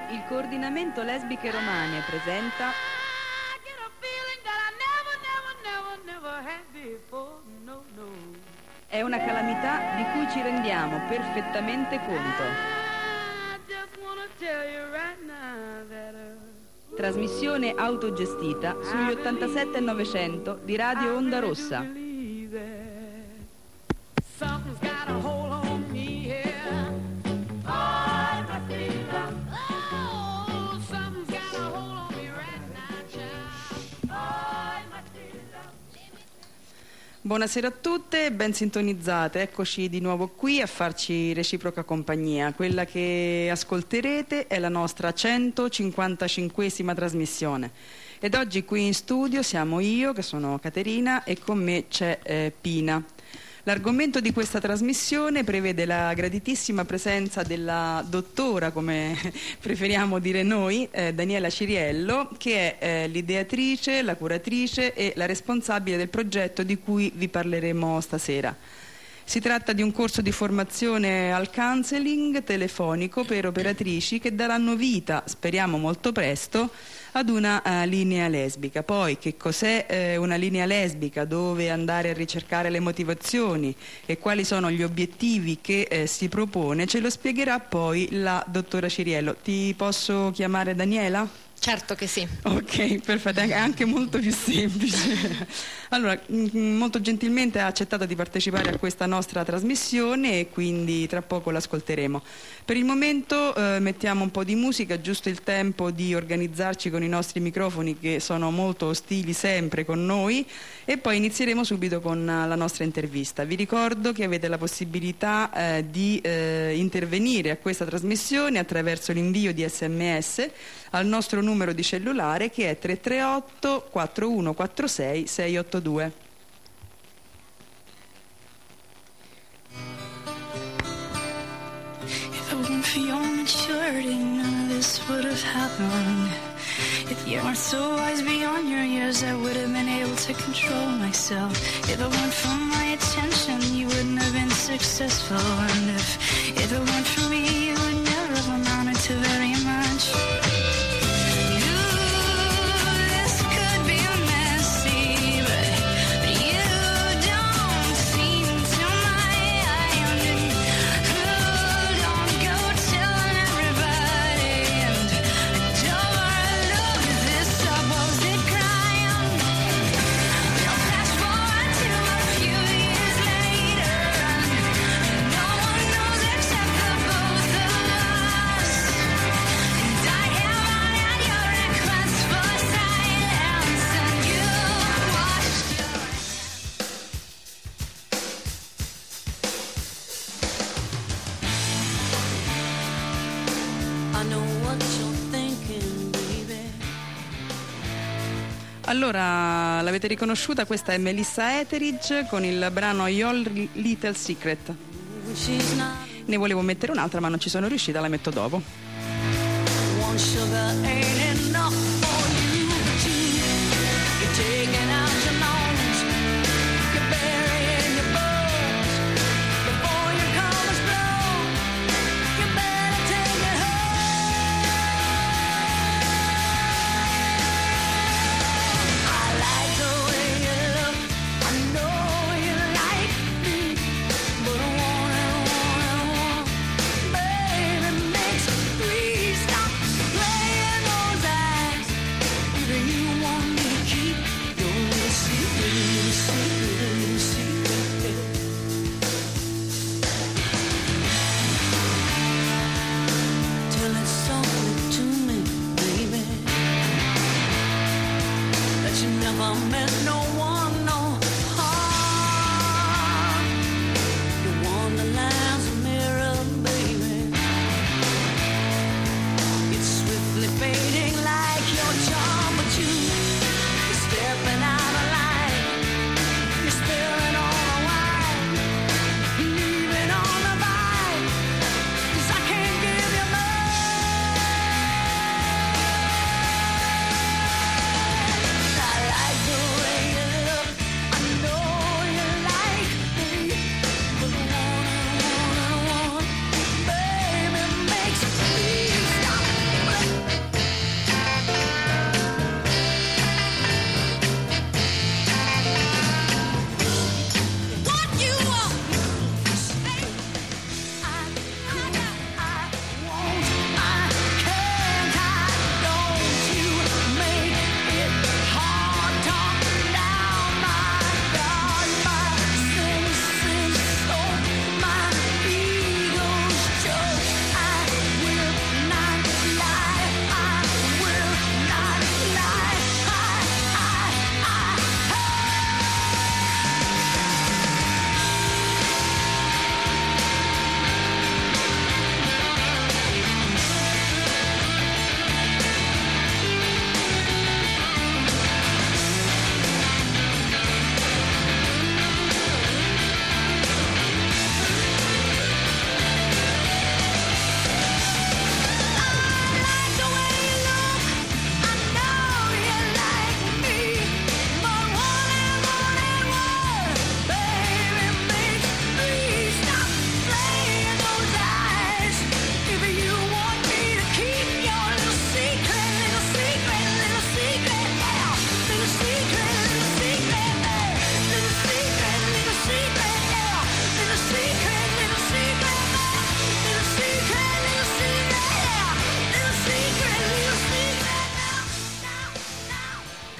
Il coordinamento lesbiche romane presenta È una calamità di cui ci rendiamo perfettamente conto. Trasmissione autogestita sugli 87 e 900 di Radio Onda Rossa. Buonasera a tutte, ben sintonizzate, eccoci di nuovo qui a farci reciproca compagnia. Quella che ascolterete è la nostra 155esima trasmissione ed oggi qui in studio siamo io, che sono Caterina, e con me c'è Pina. L'argomento di questa trasmissione prevede la graditissima presenza della dottora, come preferiamo dire noi, Daniela Ciriello, che è l'ideatrice, la curatrice e la responsabile del progetto di cui vi parleremo stasera. Si tratta di un corso di formazione al counseling telefonico per operatrici che daranno vita, speriamo molto presto, ad una linea lesbica. Poi che cos'è una linea lesbica, dove andare a ricercare le motivazioni e quali sono gli obiettivi che si propone, ce lo spiegherà poi la dottora Ciriello. Ti posso chiamare Daniela? Certo che sì. Ok, perfetto, è anche molto più semplice. Allora, molto gentilmente ha accettato di partecipare a questa nostra trasmissione e quindi tra poco l'ascolteremo. Per il momento mettiamo un po' di musica, giusto il tempo di organizzarci con i nostri microfoni, che sono molto ostili sempre con noi, e poi inizieremo subito con la nostra intervista. Vi ricordo che avete la possibilità di intervenire a questa trasmissione attraverso l'invio di SMS al nostro numero di cellulare, che è 338 4146 682. If it weren't for your maturity, none of this would have happened. If you weren't so wise beyond your years, I would have been able to control myself. If it weren't for my attention, you wouldn't have been successful. And if it weren't for me, you would never have amounted to very much. Allora, l'avete riconosciuta? Questa è Melissa Etheridge con il brano Your Little Secret. Ne volevo mettere un'altra ma non ci sono riuscita, la metto dopo. One sugar ain't enough for you, but you're taking out your lungs, you're burying your bones before your colors blow. You better take it home. I like the way you look, I know you like me, but I want, baby, makes three. Stop playing those eyes. Either you want me to keep your little secret, little secret, little secret. Tell it softly to me, baby, that you never met no one, no harm. You want the lines of mirror, baby. It's swiftly fading like your charm, but you're stepping out of line. You're spilling all the wine, leaving on the vine, 'cause I can't give you more. I like the way you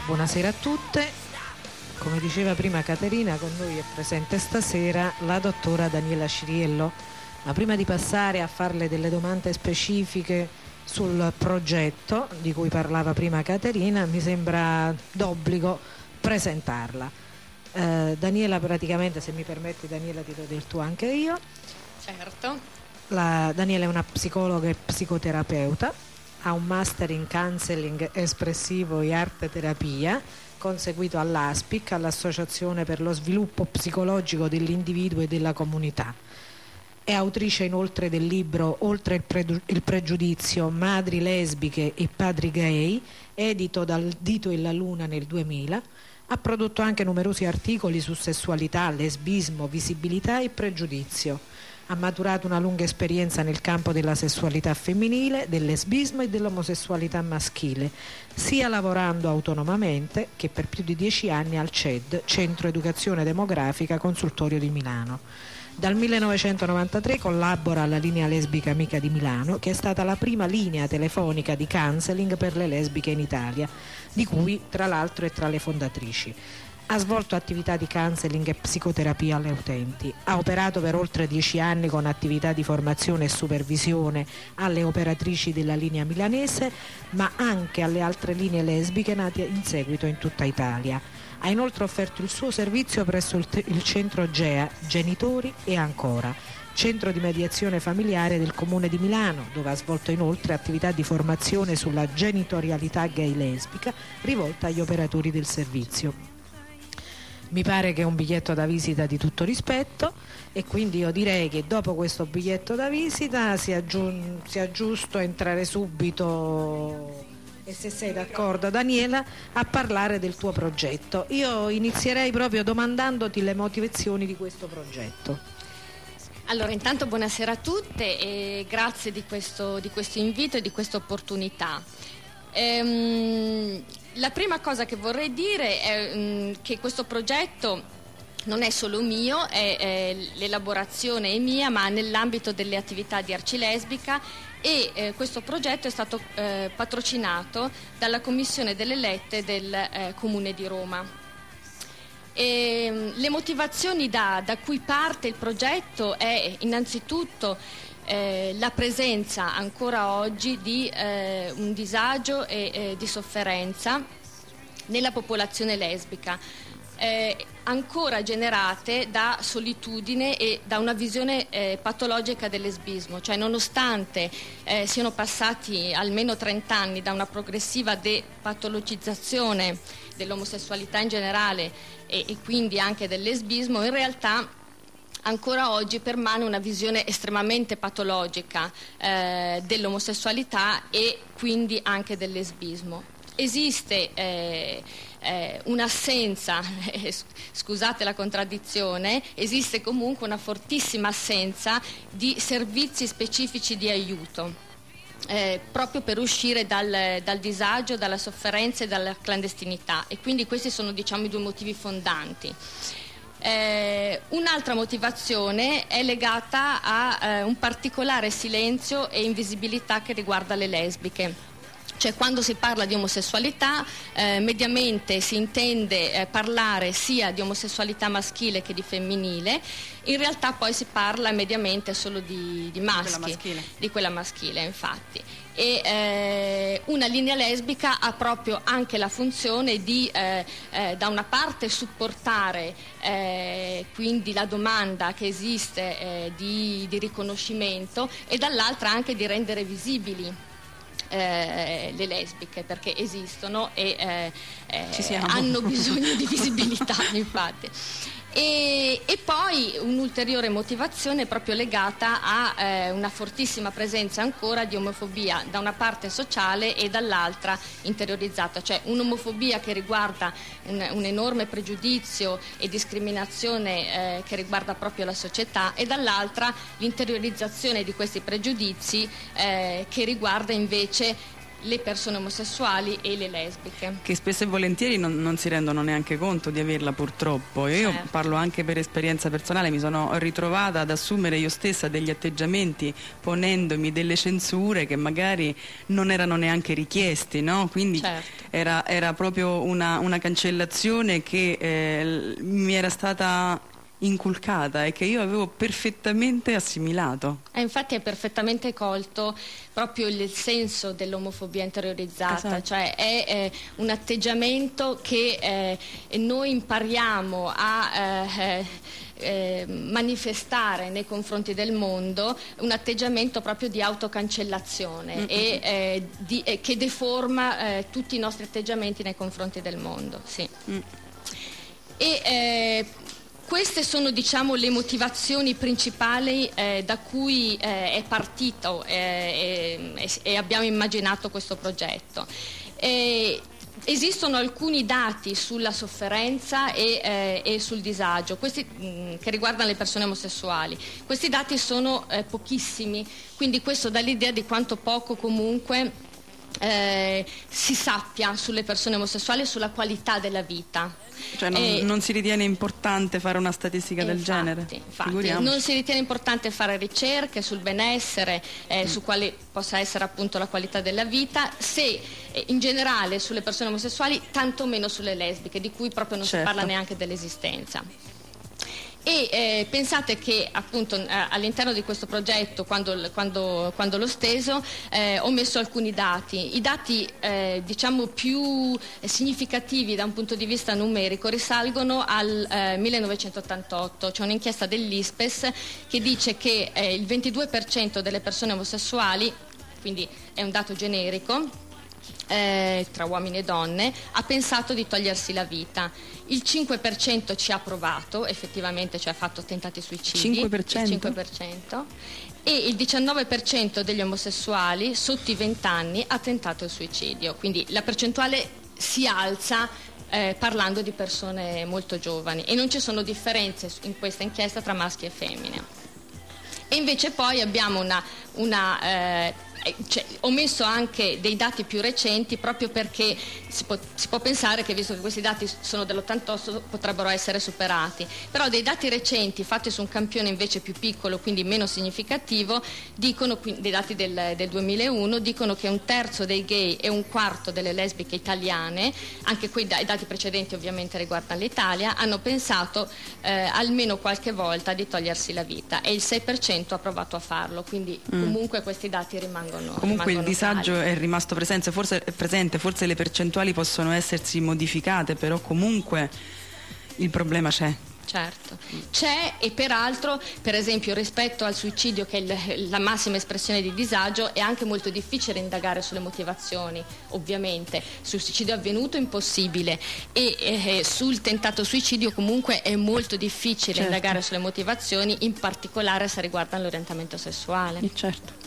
Buonasera a tutte. Come diceva prima Caterina, con noi è presente stasera la dottora Daniela Ciriello. Ma prima di passare a farle delle domande specifiche sul progetto di cui parlava prima Caterina, mi sembra d'obbligo presentarla. Daniela, praticamente, se mi permetti Daniela, ti do del tu anche io. Certo. Daniela è una psicologa e psicoterapeuta, ha un master in counseling espressivo e arte terapia conseguito all'ASPIC, all'Associazione per lo Sviluppo Psicologico dell'Individuo e della Comunità. È autrice inoltre del libro Oltre il pregiudizio, madri lesbiche e padri gay, edito dal Dito e la Luna nel 2000. Ha prodotto anche numerosi articoli su sessualità, lesbismo, visibilità e pregiudizio. Ha maturato una lunga esperienza nel campo della sessualità femminile, del lesbismo e dell'omosessualità maschile, sia lavorando autonomamente che per più di 10 anni al CED, Centro Educazione Demografica Consultorio di Milano. Dal 1993 collabora alla Linea Lesbica Amica di Milano, che è stata la prima linea telefonica di counseling per le lesbiche in Italia, di cui tra l'altro è tra le fondatrici. Ha svolto attività di counseling e psicoterapia alle utenti. Ha operato per oltre 10 anni con attività di formazione e supervisione alle operatrici della linea milanese, ma anche alle altre linee lesbiche nate in seguito in tutta Italia. Ha inoltre offerto il suo servizio presso il centro GEA, Genitori e Ancora, centro di mediazione familiare del Comune di Milano, dove ha svolto inoltre attività di formazione sulla genitorialità gay lesbica rivolta agli operatori del servizio. Mi pare che è un biglietto da visita di tutto rispetto e quindi io direi che dopo questo biglietto da visita sia giusto entrare subito, e se sei d'accordo Daniela, a parlare del tuo progetto. Io inizierei proprio domandandoti le motivazioni di questo progetto. Allora, intanto buonasera a tutte e grazie di questo invito e di questa opportunità. La prima cosa che vorrei dire è che questo progetto non è solo mio, l'elaborazione è mia, ma nell'ambito delle attività di Arcilesbica, e questo progetto è stato patrocinato dalla Commissione delle Lette del Comune di Roma. Le motivazioni da cui parte il progetto è innanzitutto la presenza ancora oggi di un disagio e di sofferenza nella popolazione lesbica, ancora generate da solitudine e da una visione patologica del lesbismo, cioè nonostante siano passati almeno 30 anni da una progressiva depatologizzazione dell'omosessualità in generale e quindi anche del lesbismo, in realtà ancora oggi permane una visione estremamente patologica dell'omosessualità e quindi anche del lesbismo. Esiste un'assenza, scusate la contraddizione, esiste comunque una fortissima assenza di servizi specifici di aiuto, proprio per uscire dal disagio, dalla sofferenza e dalla clandestinità, e quindi questi sono, diciamo, i due motivi fondanti. Un'altra motivazione è legata a un particolare silenzio e invisibilità che riguarda le lesbiche. Cioè, quando si parla di omosessualità, mediamente si intende parlare sia di omosessualità maschile che di femminile. In realtà poi si parla mediamente solo di maschi, di quella maschile, infatti. E una linea lesbica ha proprio anche la funzione di da una parte supportare quindi la domanda che esiste di riconoscimento, e dall'altra anche di rendere visibili le lesbiche, perché esistono e hanno bisogno di visibilità, infatti. E poi un'ulteriore motivazione è proprio legata a una fortissima presenza ancora di omofobia, da una parte sociale e dall'altra interiorizzata, cioè un'omofobia che riguarda un enorme pregiudizio e discriminazione che riguarda proprio la società, e dall'altra l'interiorizzazione di questi pregiudizi che riguarda invece le persone omosessuali e le lesbiche. Che spesso e volentieri non si rendono neanche conto di averla, purtroppo. Io Certo. parlo anche per esperienza personale, mi sono ritrovata ad assumere io stessa degli atteggiamenti ponendomi delle censure che magari non erano neanche richiesti, no? Quindi Certo. era proprio una cancellazione che mi era stata inculcata e che io avevo perfettamente assimilato. Infatti è perfettamente colto proprio il senso dell'omofobia interiorizzata, Esatto. cioè è un atteggiamento che noi impariamo a manifestare nei confronti del mondo, un atteggiamento proprio di autocancellazione e che deforma tutti i nostri atteggiamenti nei confronti del mondo. Sì. Queste sono, diciamo, le motivazioni principali da cui è partito e abbiamo immaginato questo progetto. Esistono alcuni dati sulla sofferenza e sul disagio, questi che riguardano le persone omosessuali. Questi dati sono pochissimi, quindi questo dà l'idea di quanto poco comunque si sappia sulle persone omosessuali e sulla qualità della vita. Cioè non si ritiene importante fare una statistica del genere? Infatti, Figuriamoci. non si ritiene importante fare ricerche sul benessere, su quale possa essere appunto la qualità della vita, se in generale sulle persone omosessuali, tanto meno sulle lesbiche, di cui proprio non si Certo. parla neanche dell'esistenza. E pensate che appunto all'interno di questo progetto, quando l'ho steso, ho messo alcuni dati. I dati diciamo più significativi da un punto di vista numerico risalgono al 1988. C'è un'inchiesta dell'ISPES che dice che il 22% delle persone omosessuali, quindi è un dato generico, tra uomini e donne, ha pensato di togliersi la vita. Il 5% ci ha provato, effettivamente, cioè ha fatto tentati suicidi. 5%? Il 5%. E il 19% degli omosessuali sotto i 20 anni ha tentato il suicidio. Quindi la percentuale si alza parlando di persone molto giovani, e non ci sono differenze in questa inchiesta tra maschi e femmine. E invece poi abbiamo ho messo anche dei dati più recenti proprio perché si può pensare che, visto che questi dati sono dell'88, potrebbero essere superati, però dei dati recenti fatti su un campione invece più piccolo, quindi meno significativo, dicono, dei dati del 2001, dicono che 1/3 dei gay e 1/4 delle lesbiche italiane, anche i dati precedenti ovviamente riguardano l'Italia, hanno pensato almeno qualche volta di togliersi la vita, e il 6% ha provato a farlo, quindi comunque questi dati rimangono. Comunque il disagio tali. è rimasto presente, forse le percentuali possono essersi modificate, però comunque il problema c'è. Certo, c'è, e peraltro, per esempio, rispetto al suicidio, che è la massima espressione di disagio, è anche molto difficile indagare sulle motivazioni, ovviamente. Sul suicidio avvenuto è impossibile, e sul tentato suicidio comunque è molto difficile Certo. indagare sulle motivazioni, in particolare se riguardano l'orientamento sessuale. Certo.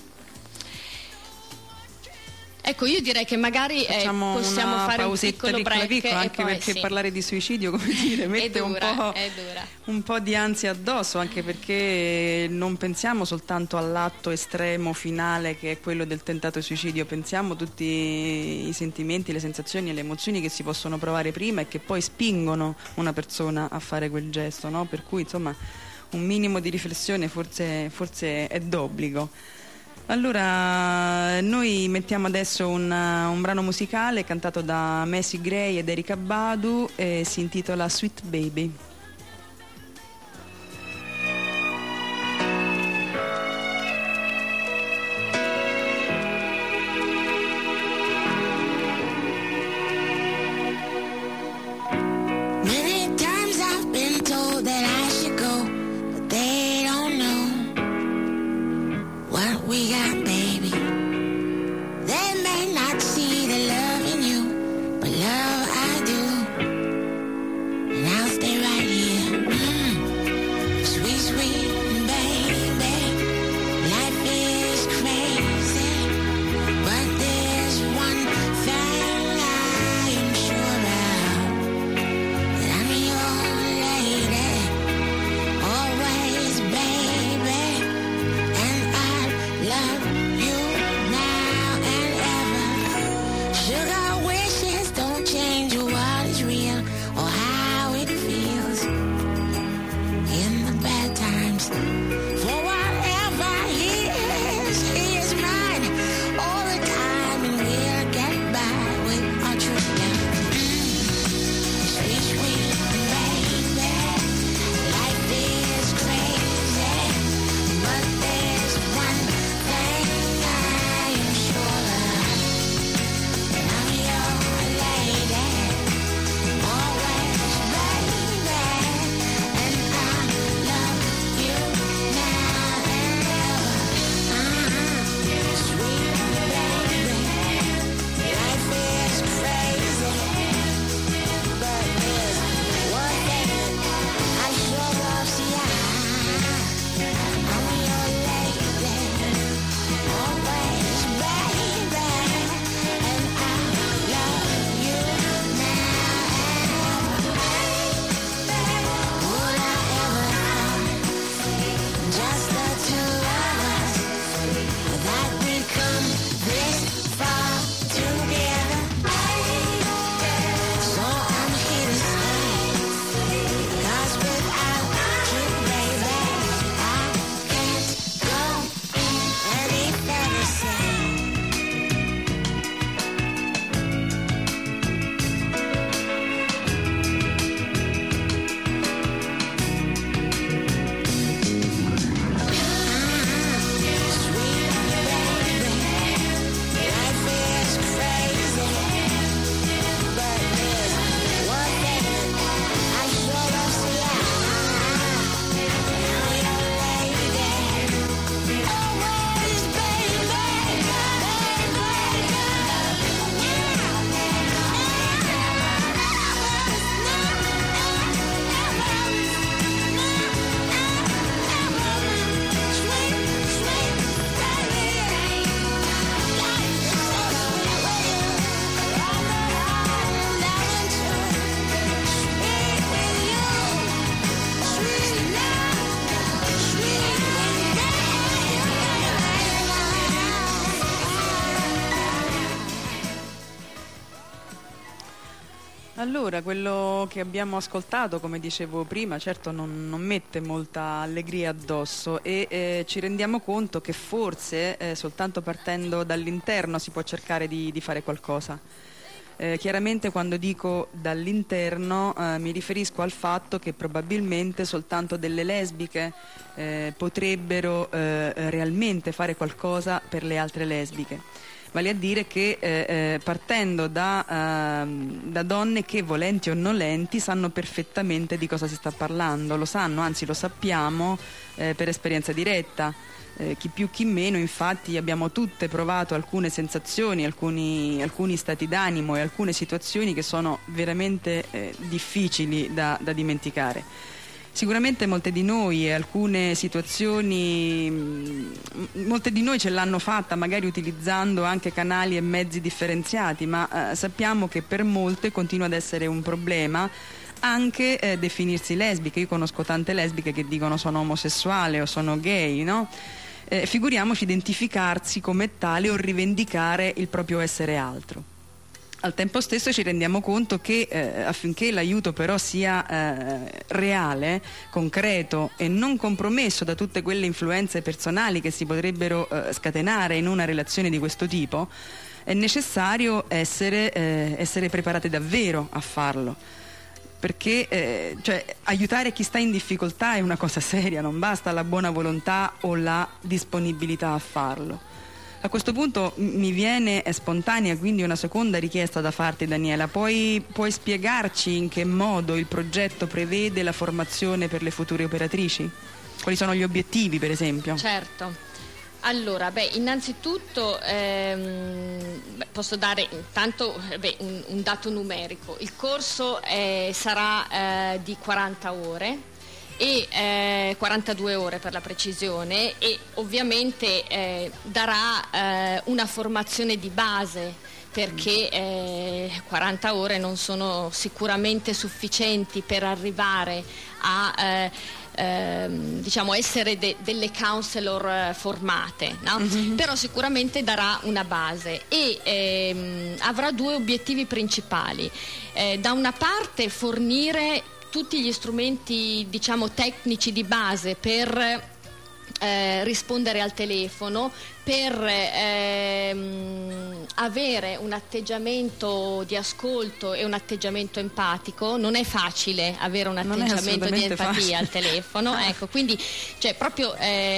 Ecco, io direi che magari Facciamo possiamo una fare un pausetta piccolo break, piccola, e anche poi perché sì. parlare di suicidio, come dire, mette è dura. un po' di ansia addosso, anche perché non pensiamo soltanto all'atto estremo finale che è quello del tentato suicidio, pensiamo a tutti i sentimenti, le sensazioni e le emozioni che si possono provare prima e che poi spingono una persona a fare quel gesto, no? Per cui insomma un minimo di riflessione forse è d'obbligo. Allora, noi mettiamo adesso un brano musicale cantato da Macy Gray ed Erykah Badu, e si intitola Sweet Baby. Many times I've been told that I should go, but they don't know what we got, baby. They may not see the love in you, but love I do. And I'll stay right Allora, quello che abbiamo ascoltato, come dicevo prima, certo non mette molta allegria addosso e ci rendiamo conto che forse soltanto partendo dall'interno si può cercare di fare qualcosa. Chiaramente quando dico dall'interno mi riferisco al fatto che probabilmente soltanto delle lesbiche potrebbero realmente fare qualcosa per le altre lesbiche. Vale a dire che partendo da donne che, volenti o nolenti, sanno perfettamente di cosa si sta parlando, lo sanno, anzi lo sappiamo per esperienza diretta. Chi più chi meno, infatti abbiamo tutte provato alcune sensazioni, alcuni stati d'animo e alcune situazioni che sono veramente difficili da dimenticare. Sicuramente molte di noi e alcune situazioni, molte di noi ce l'hanno fatta magari utilizzando anche canali e mezzi differenziati, ma sappiamo che per molte continua ad essere un problema anche definirsi lesbiche. Io conosco tante lesbiche che dicono sono omosessuale o sono gay, no? Figuriamoci identificarsi come tale o rivendicare il proprio essere altro. Al tempo stesso ci rendiamo conto che affinché l'aiuto però sia reale, concreto e non compromesso da tutte quelle influenze personali che si potrebbero scatenare in una relazione di questo tipo, è necessario essere preparati davvero a farlo. Perché aiutare chi sta in difficoltà è una cosa seria, non basta la buona volontà o la disponibilità a farlo. A questo punto mi viene spontanea quindi una seconda richiesta da farti, Daniela. Puoi spiegarci in che modo il progetto prevede la formazione per le future operatrici? Quali sono gli obiettivi, per esempio? Certo. Allora, innanzitutto posso dare intanto un dato numerico. Il corso sarà di 40 ore e 42 ore per la precisione, e ovviamente darà una formazione di base, perché 40 ore non sono sicuramente sufficienti per arrivare a essere delle counselor formate, no? Mm-hmm. Però sicuramente darà una base e avrà due obiettivi principali. Da una parte fornire tutti gli strumenti, tecnici di base per rispondere al telefono, per avere un atteggiamento di ascolto e un atteggiamento empatico. Non è facile avere un atteggiamento di empatia al telefono, ecco, quindi proprio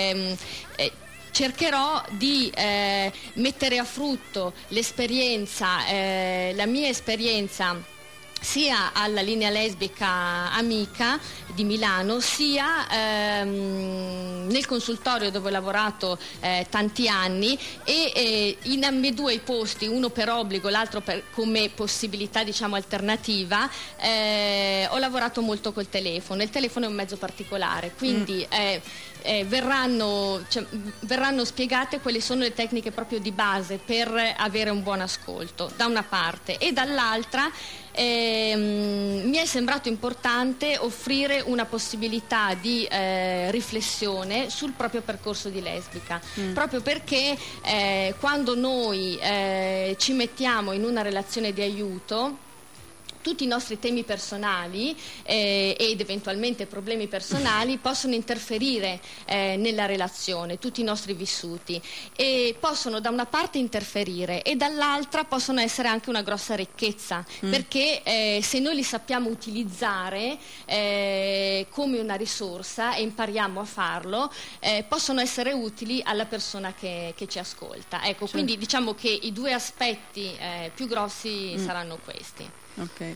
cercherò di mettere a frutto l'esperienza, la mia esperienza sia alla Linea Lesbica Amica di Milano, sia nel consultorio dove ho lavorato tanti anni, e in ambedue i posti, uno per obbligo, l'altro come possibilità alternativa, ho lavorato molto col telefono. Il telefono è un mezzo particolare, quindi verranno spiegate quali sono le tecniche proprio di base per avere un buon ascolto, da una parte, e dall'altra mi è sembrato importante offrire una possibilità di riflessione sul proprio percorso di lesbica, proprio perché quando noi ci mettiamo in una relazione di aiuto, tutti i nostri temi personali ed eventualmente problemi personali possono interferire nella relazione, tutti i nostri vissuti, e possono da una parte interferire e dall'altra possono essere anche una grossa ricchezza, perché se noi li sappiamo utilizzare come una risorsa e impariamo a farlo, possono essere utili alla persona che ci ascolta. Ecco, quindi diciamo che i due aspetti più grossi saranno questi. Ok.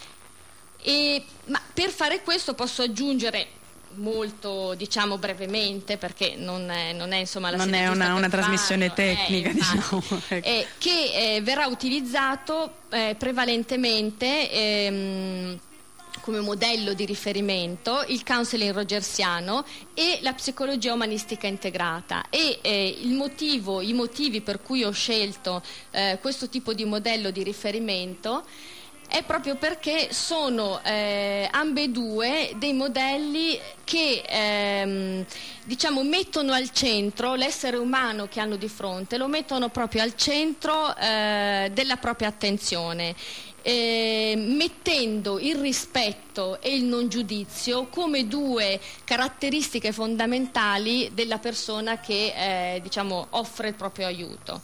Ma per fare questo posso aggiungere molto, brevemente, perché non è insomma la non è una trasmissione tecnica, che verrà utilizzato prevalentemente come modello di riferimento il counseling rogersiano e la psicologia umanistica integrata, e i motivi per cui ho scelto questo tipo di modello di riferimento è proprio perché sono ambedue dei modelli che mettono al centro l'essere umano che hanno di fronte, lo mettono proprio al centro della propria attenzione. mettendo il rispetto e il non giudizio come due caratteristiche fondamentali della persona che diciamo offre il proprio aiuto.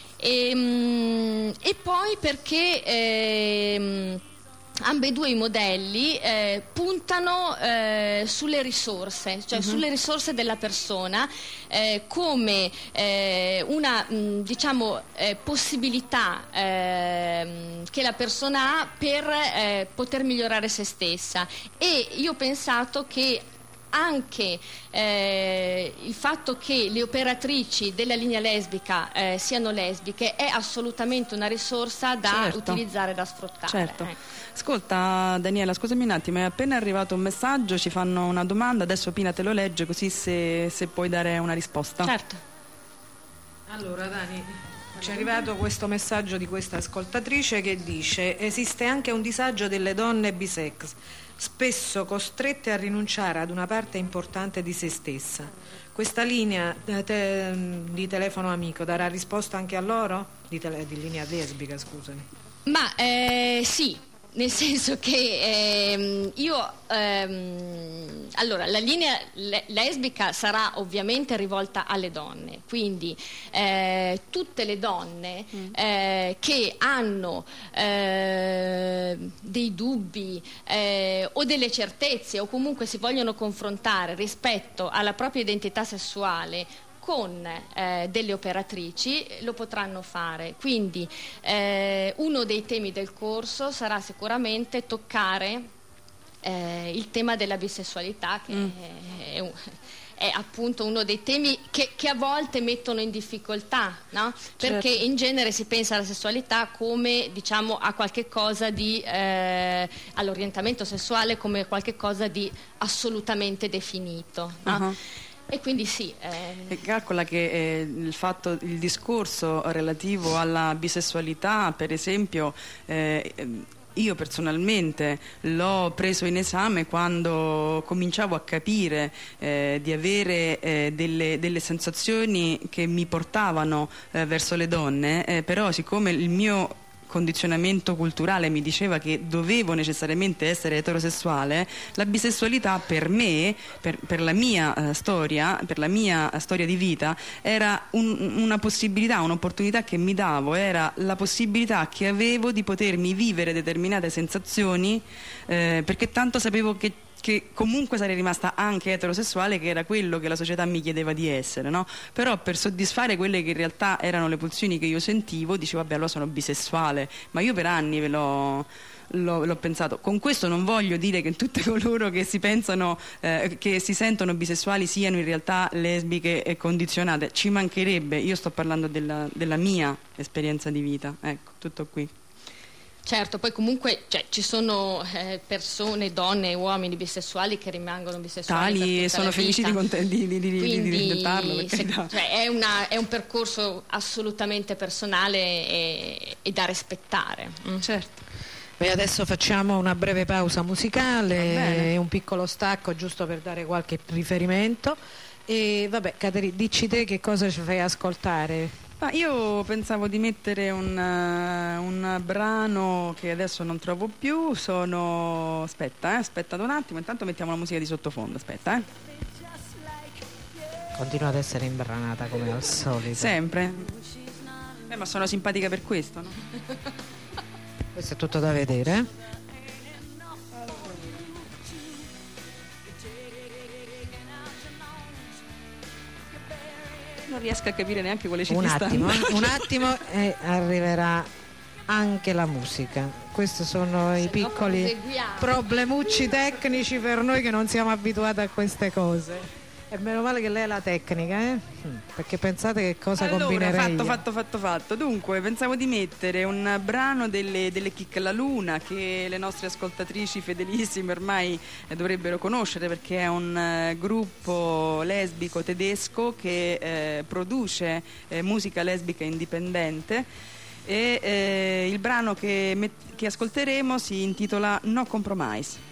E poi perché ambedue i modelli puntano sulle risorse, cioè sulle risorse della persona come una diciamo possibilità che la persona ha per poter migliorare se stessa. E io ho pensato che anche il fatto che le operatrici della linea lesbica siano lesbiche è assolutamente una risorsa da utilizzare, da sfruttare. Certo. Ascolta Daniela, scusami un attimo, è appena arrivato un messaggio, ci fanno una domanda, adesso Pina te lo legge così se puoi dare una risposta. Certo. Allora Dani, ci è arrivato questo messaggio di questa ascoltatrice che dice: esiste anche un disagio delle donne bisex, spesso costrette a rinunciare ad una parte importante di se stessa. Questa linea di telefono amico darà risposta anche a loro? Di linea lesbica, scusami. Ma sì, nel senso che allora la linea lesbica sarà ovviamente rivolta alle donne, quindi tutte le donne che hanno dei dubbi o delle certezze o comunque si vogliono confrontare rispetto alla propria identità sessuale con delle operatrici lo potranno fare. Quindi uno dei temi del corso sarà sicuramente toccare il tema della bisessualità, che è appunto uno dei temi che a volte mettono in difficoltà, no? Perché in genere si pensa alla sessualità come, diciamo, a qualche cosa di all'orientamento sessuale come qualche cosa di assolutamente definito, no? E quindi sì. E calcola che il discorso relativo alla bisessualità, per esempio, io personalmente l'ho preso in esame quando cominciavo a capire di avere delle sensazioni che mi portavano verso le donne, però siccome il mio condizionamento culturale mi diceva che dovevo necessariamente essere eterosessuale, la bisessualità per me, per la mia storia, per la mia storia di vita, era una possibilità, un'opportunità che mi davo, era la possibilità che avevo di potermi vivere determinate sensazioni, perché tanto sapevo che comunque sarei rimasta anche eterosessuale, che era quello che la società mi chiedeva di essere, no? Però per soddisfare quelle che in realtà erano le pulsioni che io sentivo, dicevo vabbè, allora sono bisessuale, ma io per anni l'ho pensato. Con questo non voglio dire che tutte coloro che si pensano che si sentono bisessuali siano in realtà lesbiche e condizionate, ci mancherebbe, io sto parlando della mia esperienza di vita, ecco, tutto qui. Certo, poi comunque ci sono persone, donne e uomini bisessuali che rimangono bisessuali tali e sono felici di farlo, per carità. È un percorso assolutamente personale e da rispettare. Certo. Beh, adesso facciamo una breve pausa musicale e un piccolo stacco giusto per dare qualche riferimento. E vabbè, Caterina, dici te che cosa ci fai ascoltare? Io pensavo di mettere un brano che adesso non trovo più. Aspetta un attimo, intanto mettiamo la musica di sottofondo. Aspetta. Continua ad essere imbranata come al solito. Sempre. Ma sono simpatica per questo, no? Questo è tutto da vedere. Non riesco a capire neanche quale ci un stanno. Un attimo e arriverà anche la musica. Questi sono i piccoli problemucci tecnici per noi che non siamo abituati a queste cose. E meno male che lei è la tecnica, perché pensate che cosa combinerei. Fatto. Dunque, pensavo di mettere un brano delle Kick la Luna, che le nostre ascoltatrici fedelissime ormai dovrebbero conoscere, perché è un gruppo lesbico tedesco che produce musica lesbica indipendente, e il brano che ascolteremo si intitola No Compromise.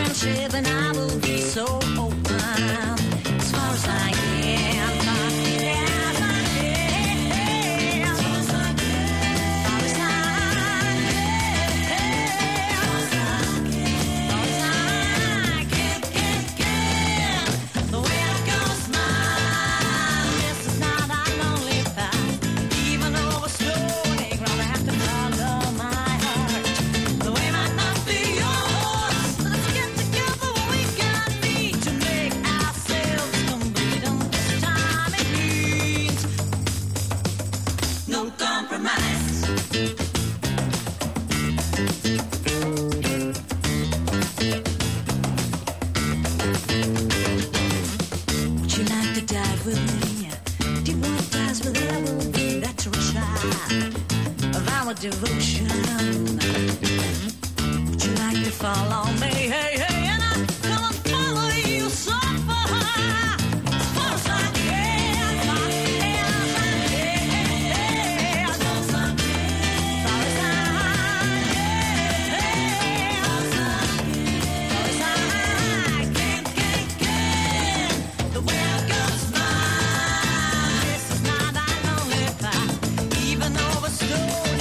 friendship, and I will be so open as far as I can. Devotion. Would you like to follow me? Hey, hey, and I'm gonna follow you so far. As far as I can. As far as I can. As far as I can. The way goes by. This is not a lonely path. Even over stone.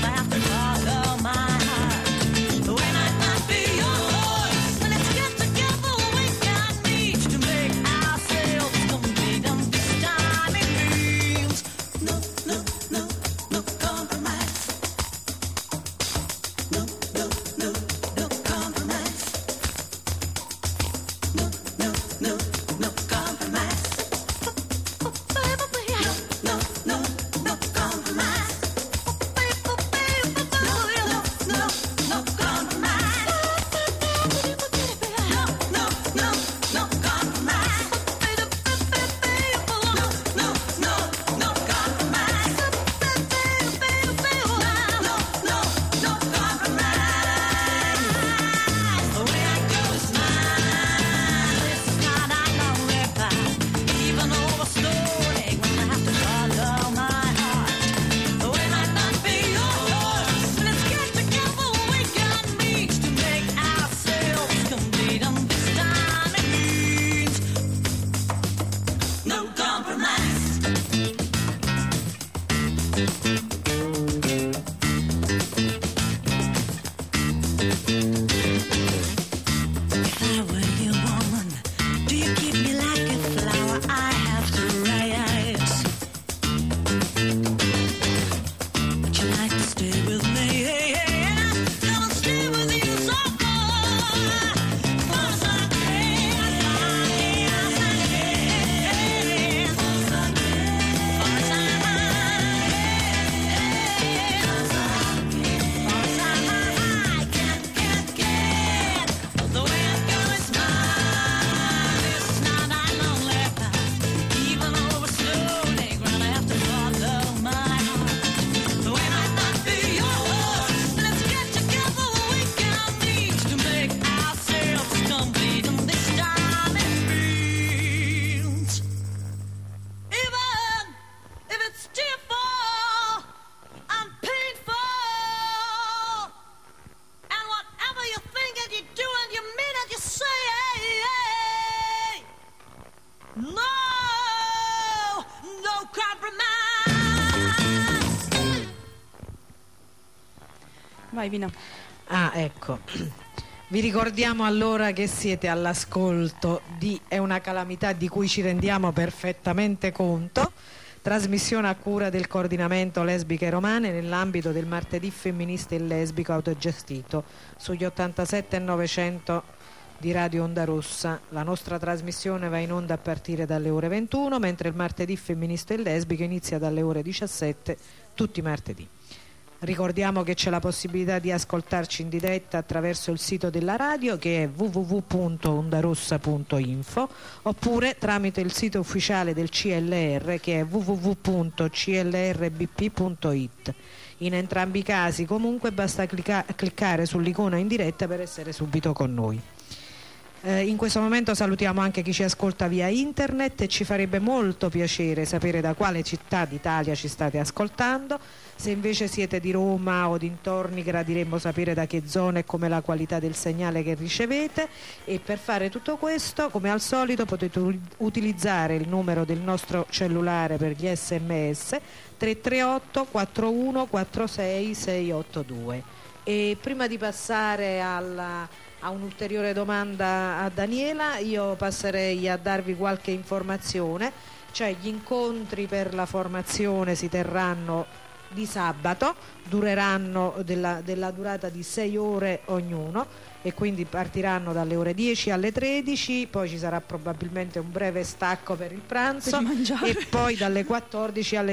Vai Vina. Ah, ecco. Vi ricordiamo allora che siete all'ascolto di È una calamità di cui ci rendiamo perfettamente conto, trasmissione a cura del coordinamento lesbiche romane nell'ambito del martedì femminista e lesbico autogestito sugli 87 e 900 di Radio Onda Rossa. La nostra trasmissione va in onda a partire dalle ore 21, mentre il martedì femminista e lesbico inizia dalle ore 17 tutti i martedì. Ricordiamo che c'è la possibilità di ascoltarci in diretta attraverso il sito della radio, che è www.ondarossa.info, oppure tramite il sito ufficiale del CLR, che è www.clrbp.it. In entrambi i casi comunque basta cliccare sull'icona in diretta per essere subito con noi. In questo momento salutiamo anche chi ci ascolta via internet e ci farebbe molto piacere sapere da quale città d'Italia ci state ascoltando. Se invece siete di Roma o dintorni, gradiremmo sapere da che zona e come la qualità del segnale che ricevete, e per fare tutto questo, come al solito, potete utilizzare il numero del nostro cellulare per gli SMS 338 41 46 682. E prima di passare a un'ulteriore domanda a Daniela, io passerei a darvi qualche informazione. Cioè, gli incontri per la formazione si terranno di sabato, dureranno della durata di 6 ore ognuno, e quindi partiranno dalle ore 10 alle 13, poi ci sarà probabilmente un breve stacco per il pranzo e poi dalle 14 alle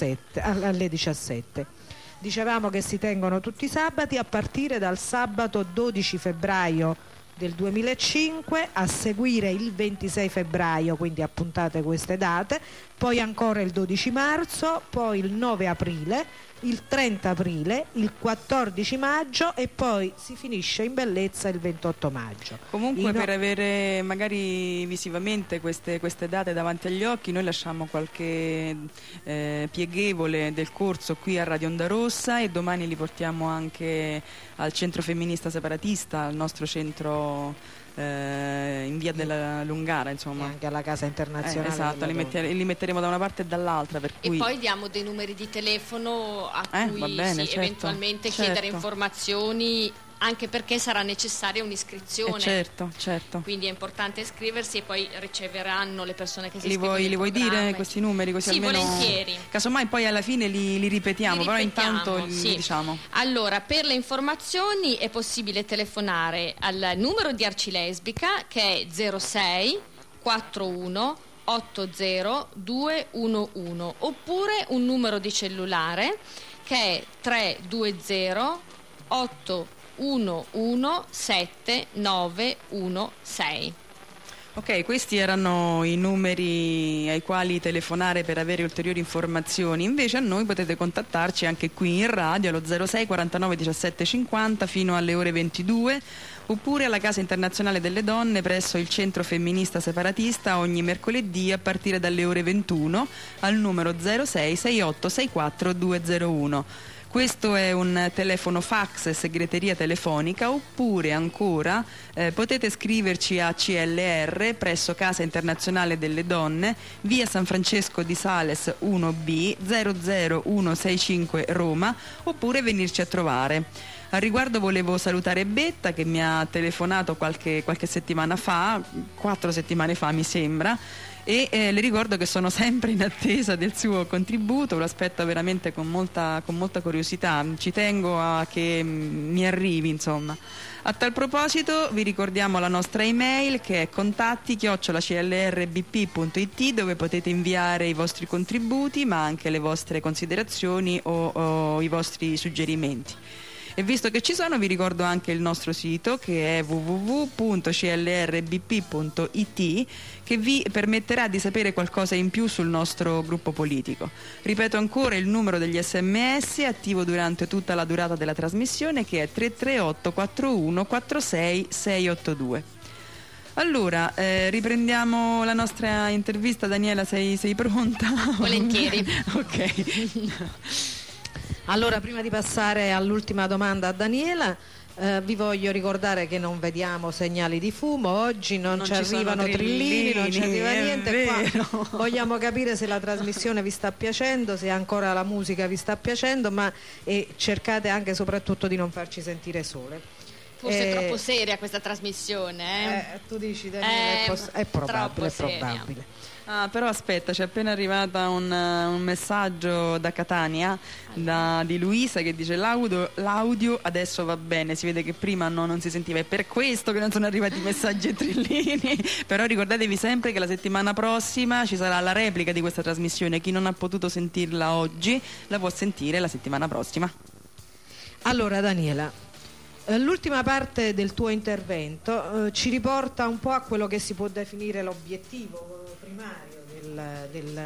17. Dicevamo che si tengono tutti i sabati a partire dal sabato 12 febbraio del 2005, a seguire il 26 febbraio, quindi appuntate queste date, poi ancora il 12 marzo, poi il 9 aprile, il 30 aprile, il 14 maggio e poi si finisce in bellezza il 28 maggio. Comunque per avere magari visivamente queste date davanti agli occhi, noi lasciamo qualche pieghevole del corso qui a Radio Onda Rossa, e domani li portiamo anche al Centro Femminista Separatista, al nostro centro in via della Lungara, insomma, e anche alla Casa Internazionale. Esatto, li metteremo da una parte e dall'altra, per cui... E poi diamo dei numeri di telefono a cui va bene, certo, eventualmente chiedere informazioni, anche perché sarà necessaria un'iscrizione. Certo. Quindi è importante iscriversi, e poi riceveranno le persone che si li vuoi dire questi numeri, così sì, almeno volentieri. Casomai poi alla fine li ripetiamo, però intanto sì. li diciamo. Allora, per le informazioni è possibile telefonare al numero di Arcilesbica, che è 06 41 80 211, oppure un numero di cellulare che è 320 8117916. Ok, questi erano i numeri ai quali telefonare per avere ulteriori informazioni. Invece a noi potete contattarci anche qui in radio allo 06 49 17 50 fino alle ore 22, oppure alla Casa Internazionale delle Donne presso il Centro Femminista Separatista ogni mercoledì a partire dalle ore 21 al numero 06 68 64 201. Questo è un telefono fax e segreteria telefonica, oppure ancora potete scriverci a CLR presso Casa Internazionale delle Donne, via San Francesco di Sales 1B 00165 Roma, oppure venirci a trovare. Al riguardo volevo salutare Betta, che mi ha telefonato qualche settimana fa, 4 settimane fa mi sembra, e le ricordo che sono sempre in attesa del suo contributo, lo aspetto veramente con molta curiosità, ci tengo a che mi arrivi, insomma. A tal proposito vi ricordiamo la nostra email, che è contatti@clrbp.it, dove potete inviare i vostri contributi, ma anche le vostre considerazioni o i vostri suggerimenti. E visto che ci sono, vi ricordo anche il nostro sito, che è www.clrbp.it, che vi permetterà di sapere qualcosa in più sul nostro gruppo politico. Ripeto ancora il numero degli SMS attivo durante tutta la durata della trasmissione, che è 338 41 46 682. Allora, riprendiamo la nostra intervista. Daniela, sei pronta? Volentieri. Ok. Allora, prima di passare all'ultima domanda a Daniela, vi voglio ricordare che non vediamo segnali di fumo, oggi non ci arrivano trillini, non ci arriva niente qua. Vogliamo capire se la trasmissione vi sta piacendo, se ancora la musica vi sta piacendo, e cercate anche e soprattutto di non farci sentire sole. Forse è troppo seria questa trasmissione. Tu dici, Daniela, è probabile. Ah, però aspetta, c'è appena arrivata un messaggio da Catania di Luisa, che dice: l'audio adesso va bene, si vede che prima non si sentiva, è per questo che non sono arrivati messaggi e trillini. Però ricordatevi sempre che la settimana prossima ci sarà la replica di questa trasmissione, chi non ha potuto sentirla oggi la può sentire la settimana prossima. Allora, Daniela, l'ultima parte del tuo intervento ci riporta un po' a quello che si può definire l'obiettivo primario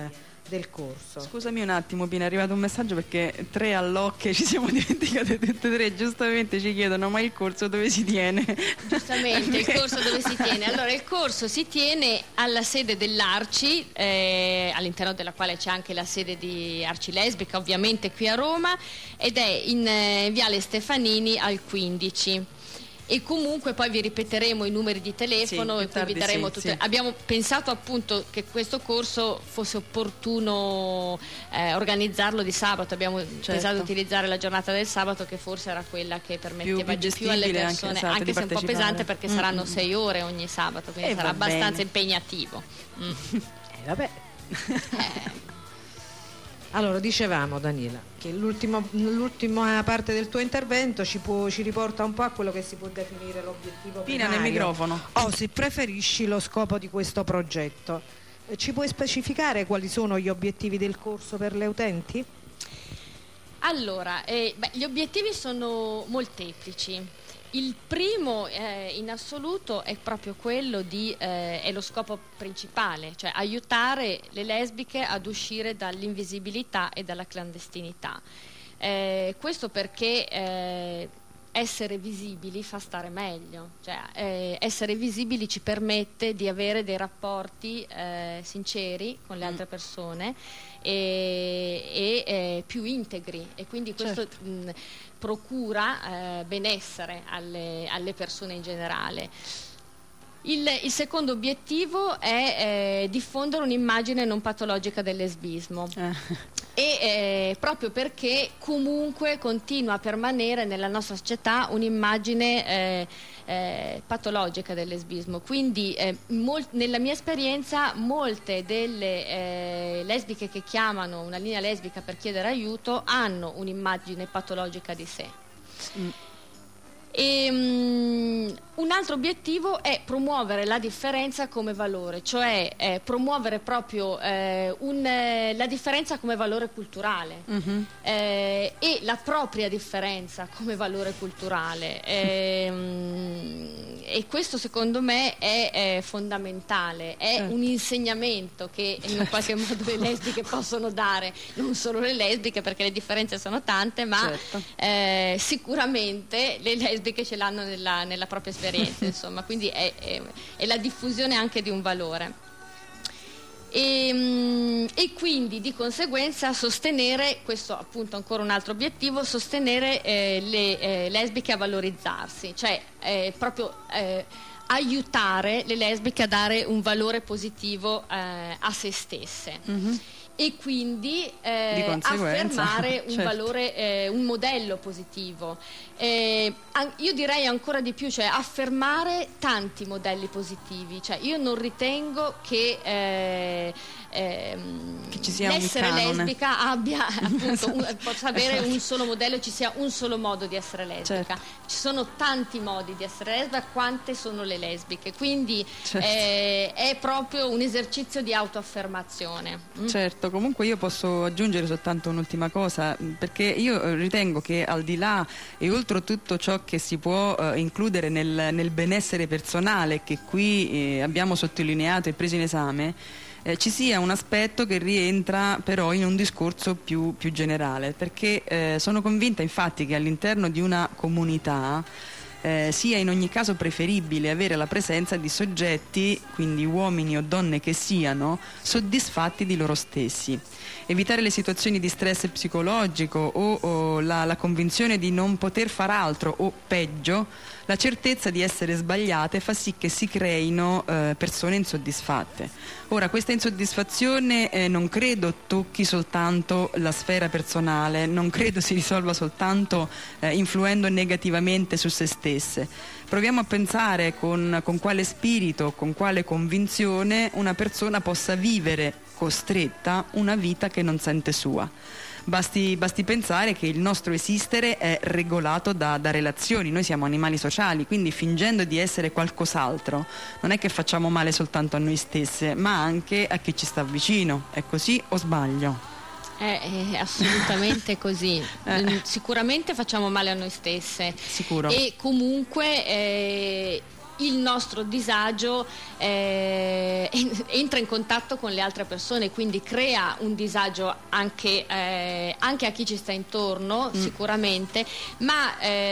del corso. Scusami un attimo, Pina, è arrivato un messaggio perché 3 all'occhio ci siamo dimenticate tutte e 3, giustamente ci chiedono ma il corso dove si tiene? Giustamente, il corso dove si tiene? Allora, il corso si tiene alla sede dell'Arci, all'interno della quale c'è anche la sede di Arci Lesbica, ovviamente qui a Roma, ed è in Viale Stefanini al 15. E comunque poi vi ripeteremo i numeri di telefono, Sì, e poi vi più daremo tardi, tutte. sì. Abbiamo pensato appunto che questo corso fosse opportuno organizzarlo di sabato, abbiamo pensato di utilizzare la giornata del sabato, che forse era quella che permetteva Più di più alle gestibile anche, persone, esatto, anche di se un po' partecipare. pesante, perché saranno 6 ore ogni sabato, quindi sarà va abbastanza bene. impegnativo. Vabbè. Allora, dicevamo, Daniela, che l'ultima parte del tuo intervento ci riporta un po' a quello che si può definire l'obiettivo Pina, primario. nel microfono. O, se preferisci, lo scopo di questo progetto. Ci puoi specificare quali sono gli obiettivi del corso per le utenti? Allora, gli obiettivi sono molteplici. Il primo in assoluto è proprio quello è lo scopo principale, cioè aiutare le lesbiche ad uscire dall'invisibilità e dalla clandestinità. Questo perché essere visibili fa stare meglio, cioè essere visibili ci permette di avere dei rapporti sinceri con le altre persone e più integri, e quindi questo procura benessere alle persone in generale. Il secondo obiettivo è diffondere un'immagine non patologica del lesbismo. E proprio perché comunque continua a permanere nella nostra società un'immagine patologica del lesbismo, quindi nella mia esperienza molte delle lesbiche che chiamano una linea lesbica per chiedere aiuto hanno un'immagine patologica di sé. Un altro obiettivo è promuovere la differenza come valore, cioè promuovere proprio la differenza come valore culturale e la propria differenza come valore culturale, e questo secondo me è fondamentale, è un insegnamento che in qualche modo le lesbiche possono dare, non solo le lesbiche, perché le differenze sono tante, ma sicuramente le lesbiche ce l'hanno nella propria esperienza, insomma, quindi è la diffusione anche di un valore. E quindi di conseguenza sostenere, questo appunto ancora un altro obiettivo, sostenere le lesbiche a valorizzarsi, cioè proprio aiutare le lesbiche a dare un valore positivo a se stesse. E quindi affermare un valore, un modello positivo. Io direi ancora di più, cioè affermare tanti modelli positivi, cioè io non ritengo che ci sia l'essere un canone. lesbica abbia appunto possa avere un solo modello, ci sia un solo modo di essere lesbica. Ci sono tanti modi di essere lesbica, quante sono le lesbiche, quindi è proprio un esercizio di autoaffermazione. Certo, comunque io posso aggiungere soltanto un'ultima cosa, perché io ritengo che al di là e oltre tutto ciò che si può includere nel benessere personale, che qui abbiamo sottolineato e preso in esame, ci sia un aspetto che rientra però in un discorso più generale, perché sono convinta infatti che all'interno di una comunità sia in ogni caso preferibile avere la presenza di soggetti, quindi uomini o donne che siano, soddisfatti di loro stessi. Evitare le situazioni di stress psicologico o la convinzione di non poter far altro o peggio, la certezza di essere sbagliate fa sì che si creino persone insoddisfatte. Ora, questa insoddisfazione non credo tocchi soltanto la sfera personale, non credo si risolva soltanto influendo negativamente su se stesse. Proviamo a pensare con quale spirito, con quale convinzione una persona possa vivere costretta una vita che non sente sua. Basti pensare che il nostro esistere è regolato da relazioni, noi siamo animali sociali, quindi fingendo di essere qualcos'altro non è che facciamo male soltanto a noi stesse, ma anche a chi ci sta vicino. È così o sbaglio? È assolutamente così. Sicuramente facciamo male a noi stesse. Sicuro. E comunque il nostro disagio entra in contatto con le altre persone, quindi crea un disagio anche a chi ci sta intorno, sicuramente, ma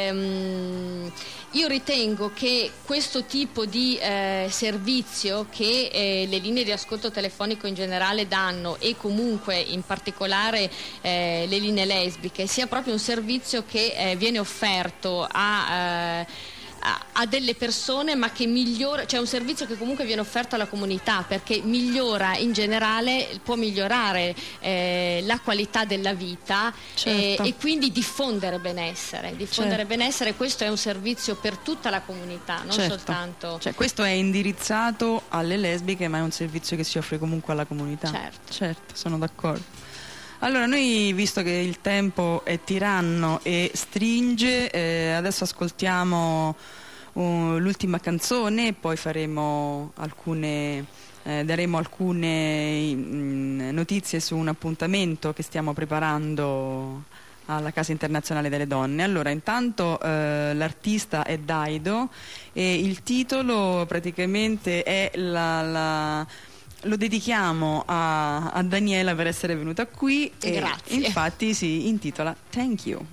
io ritengo che questo tipo di servizio che le linee di ascolto telefonico in generale danno, e comunque in particolare le linee lesbiche, sia proprio un servizio che viene offerto a delle persone, ma che migliora, cioè un servizio che comunque viene offerto alla comunità, perché migliora in generale, può migliorare la qualità della vita, Certo. e quindi diffondere benessere. Certo. Benessere, questo è un servizio per tutta la comunità, non Certo. soltanto. Cioè, questo è indirizzato alle lesbiche, ma è un servizio che si offre comunque alla comunità. Certo. Sono d'accordo. Allora, noi, visto che il tempo è tiranno e stringe, adesso ascoltiamo l'ultima canzone e poi faremo daremo alcune notizie su un appuntamento che stiamo preparando alla Casa Internazionale delle Donne. Allora, intanto l'artista è Daido e il titolo praticamente è lo dedichiamo a Daniela per essere venuta qui. Grazie. E infatti si intitola Thank You.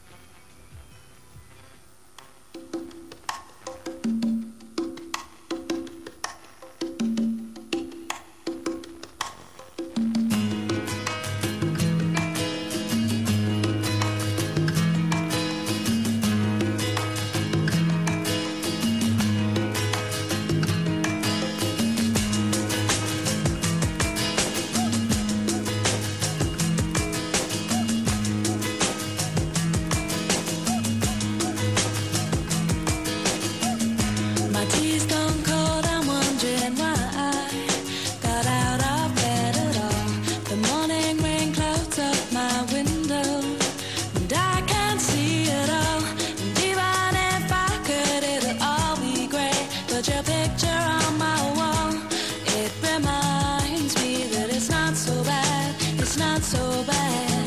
My tea's gone cold, I'm wondering why I got out of bed at all. The morning rain clouds up my window, and I can't see it all. And even if I could, it'll all be grey. But your picture on my wall, it reminds me that it's not so bad, it's not so bad.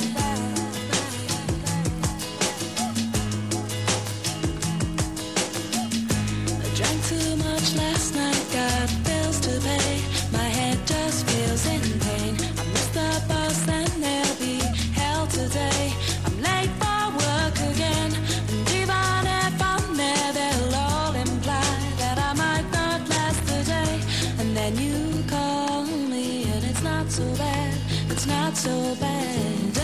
I drank too much last night, got bills to pay. My head just feels in pain. I missed the bus, then there'll be hell today. I'm late for work again, and even if I'm there, they'll all imply that I might not last the day. And then you call me, and it's not so bad, it's not so bad. And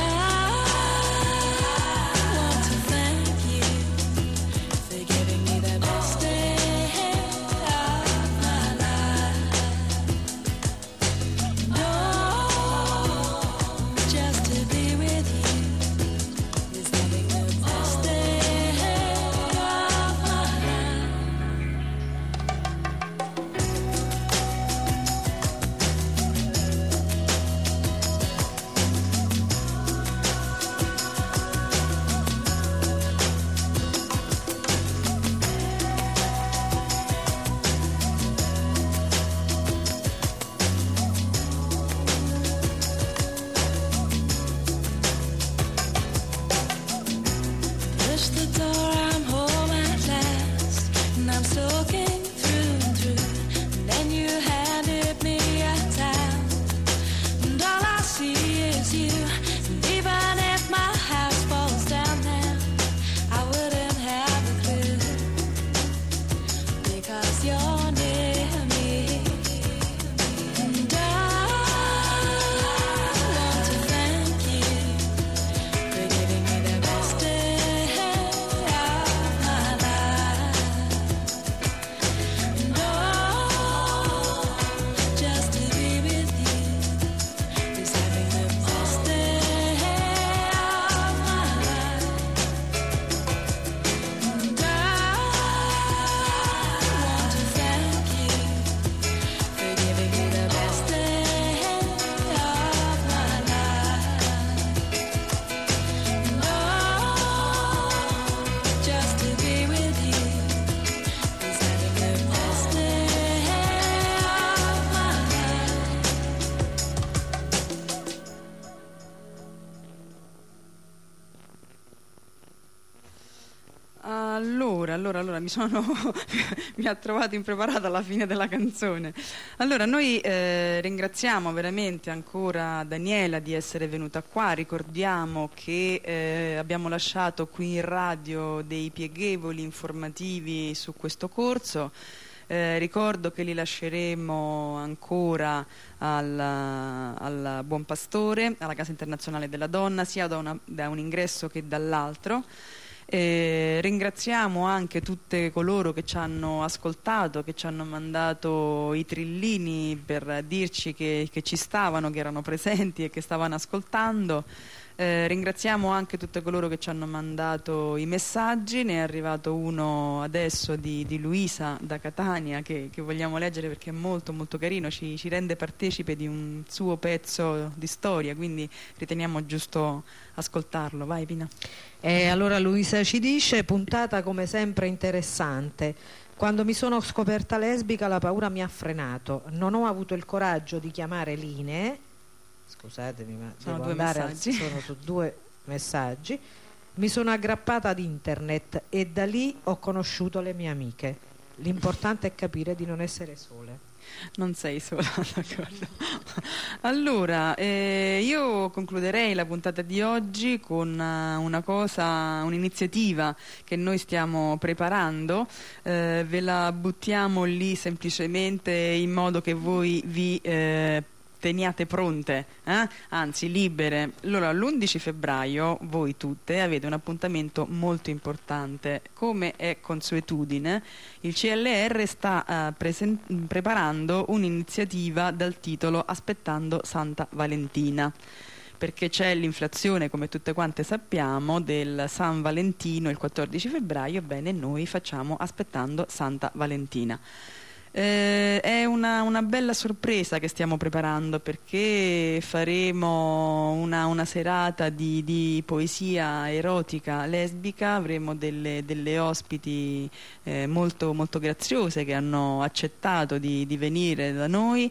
I want to thank you for giving me the best day of my life. No, just to be with you is having the best day of my life. allora mi ha trovato impreparata alla fine della canzone. Allora, noi ringraziamo veramente ancora Daniela di essere venuta qua. Ricordiamo che abbiamo lasciato qui in radio dei pieghevoli informativi su questo corso. Ricordo che li lasceremo ancora al Buon Pastore, alla Casa Internazionale della Donna, sia da un ingresso che dall'altro. Ringraziamo anche tutte coloro che ci hanno ascoltato, che ci hanno mandato i trillini per dirci che ci stavano, che erano presenti e che stavano ascoltando. Ringraziamo anche tutte coloro che ci hanno mandato i messaggi. Ne è arrivato uno adesso di Luisa da Catania che vogliamo leggere perché è molto molto carino, ci rende partecipe di un suo pezzo di storia, quindi riteniamo giusto ascoltarlo. Vai Pina. Allora Luisa ci dice: puntata come sempre interessante. Quando mi sono scoperta lesbica la paura mi ha frenato, non ho avuto il coraggio di chiamare linee. Scusatemi, ma sono devo due andare messaggi. sono su 2 messaggi. Mi sono aggrappata ad internet e da lì ho conosciuto le mie amiche. L'importante è capire di non essere sole. Non sei sola, d'accordo. Allora, io concluderei la puntata di oggi con un'iniziativa che noi stiamo preparando. Ve la buttiamo lì semplicemente in modo che voi vi teniate pronte, anzi libere. Allora, l'11 febbraio voi tutte avete un appuntamento molto importante. Come è consuetudine, il CLR sta preparando un'iniziativa dal titolo Aspettando Santa Valentina, perché c'è l'inflazione, come tutte quante sappiamo, del San Valentino il 14 febbraio. Ebbene, noi facciamo Aspettando Santa Valentina. È una bella sorpresa che stiamo preparando, perché faremo una serata di poesia erotica lesbica. Avremo delle ospiti molto, molto graziose che hanno accettato di venire da noi,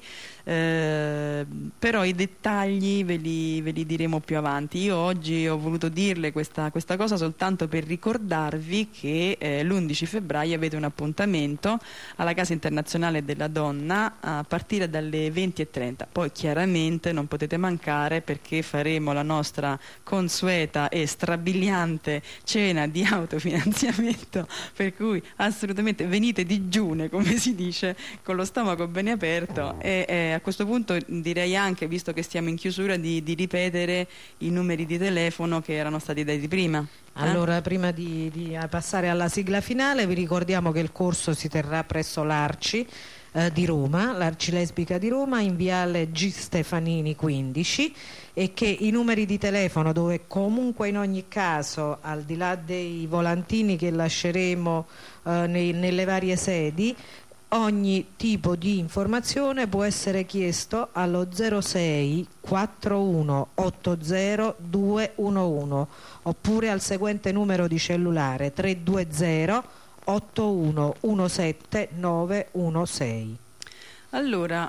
però i dettagli ve li diremo più avanti. Io oggi ho voluto dirle questa cosa soltanto per ricordarvi che l'11 febbraio avete un appuntamento alla Casa Internazionale della Donna a partire dalle 20:30. Poi chiaramente non potete mancare, perché faremo la nostra consueta e strabiliante cena di autofinanziamento, per cui assolutamente venite digiune, come si dice, con lo stomaco bene aperto. E a questo punto direi anche, visto che stiamo in chiusura, di ripetere i numeri di telefono che erano stati dati prima. Allora, prima di passare alla sigla finale, vi ricordiamo che il corso si terrà presso l'Arci di Roma, l'Arci Lesbica di Roma, in viale G. Stefanini 15, e che i numeri di telefono, dove comunque in ogni caso, al di là dei volantini che lasceremo nelle varie sedi, ogni tipo di informazione può essere chiesto allo 06 41 80 211 oppure al seguente numero di cellulare 320 81 17 916. Allora,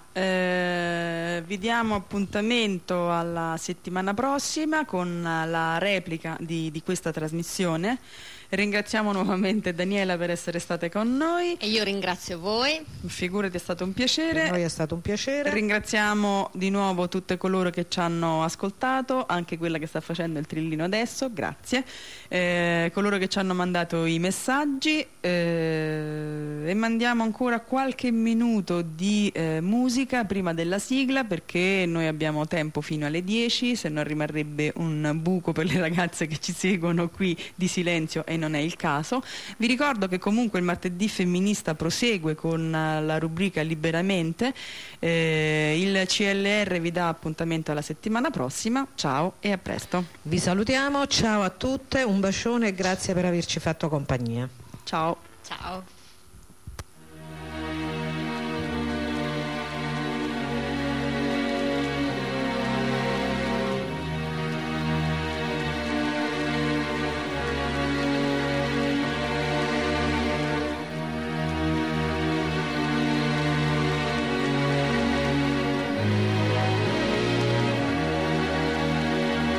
vi diamo appuntamento alla settimana prossima con la replica di questa trasmissione. Ringraziamo nuovamente Daniela per essere stata con noi. E io ringrazio voi. Figurati, è stato un piacere. Per noi è stato un piacere. Ringraziamo di nuovo tutte coloro che ci hanno ascoltato, anche quella che sta facendo il trillino adesso, grazie. Coloro che ci hanno mandato i messaggi, e mandiamo ancora qualche minuto di musica prima della sigla, perché noi abbiamo tempo fino alle 10, se no rimarrebbe un buco per le ragazze che ci seguono qui di silenzio, e non è il caso. Vi ricordo che comunque il martedì femminista prosegue con la rubrica Liberamente. Il CLR vi dà appuntamento alla settimana prossima. Ciao e a presto. Vi salutiamo, ciao a tutte, un bacione e grazie per averci fatto compagnia. Ciao. Ciao.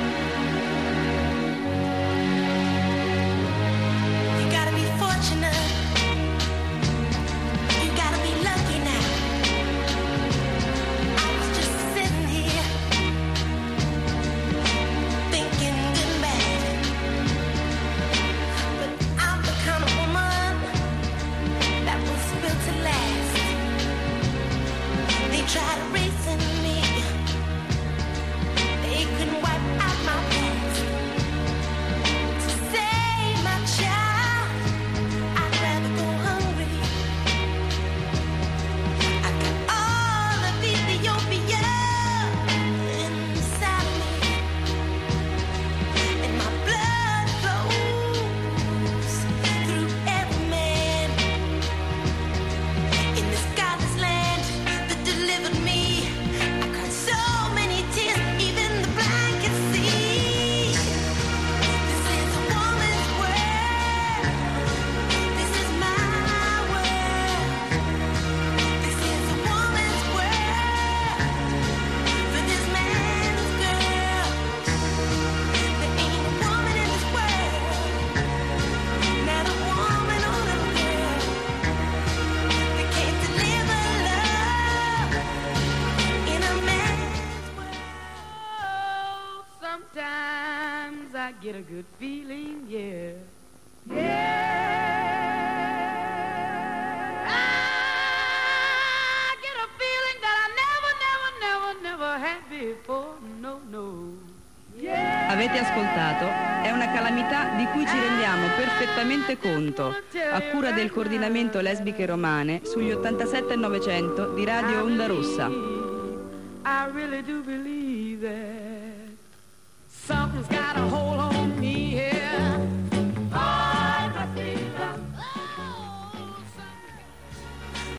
You gotta be fortunate get a good feeling, yeah. I get a feeling that I never had before, no, no. Avete ascoltato? È una calamità di cui ci rendiamo perfettamente conto, a cura del coordinamento lesbiche romane sugli 87 e 900 di Radio Onda Rossa. I really do believe that something's got a hold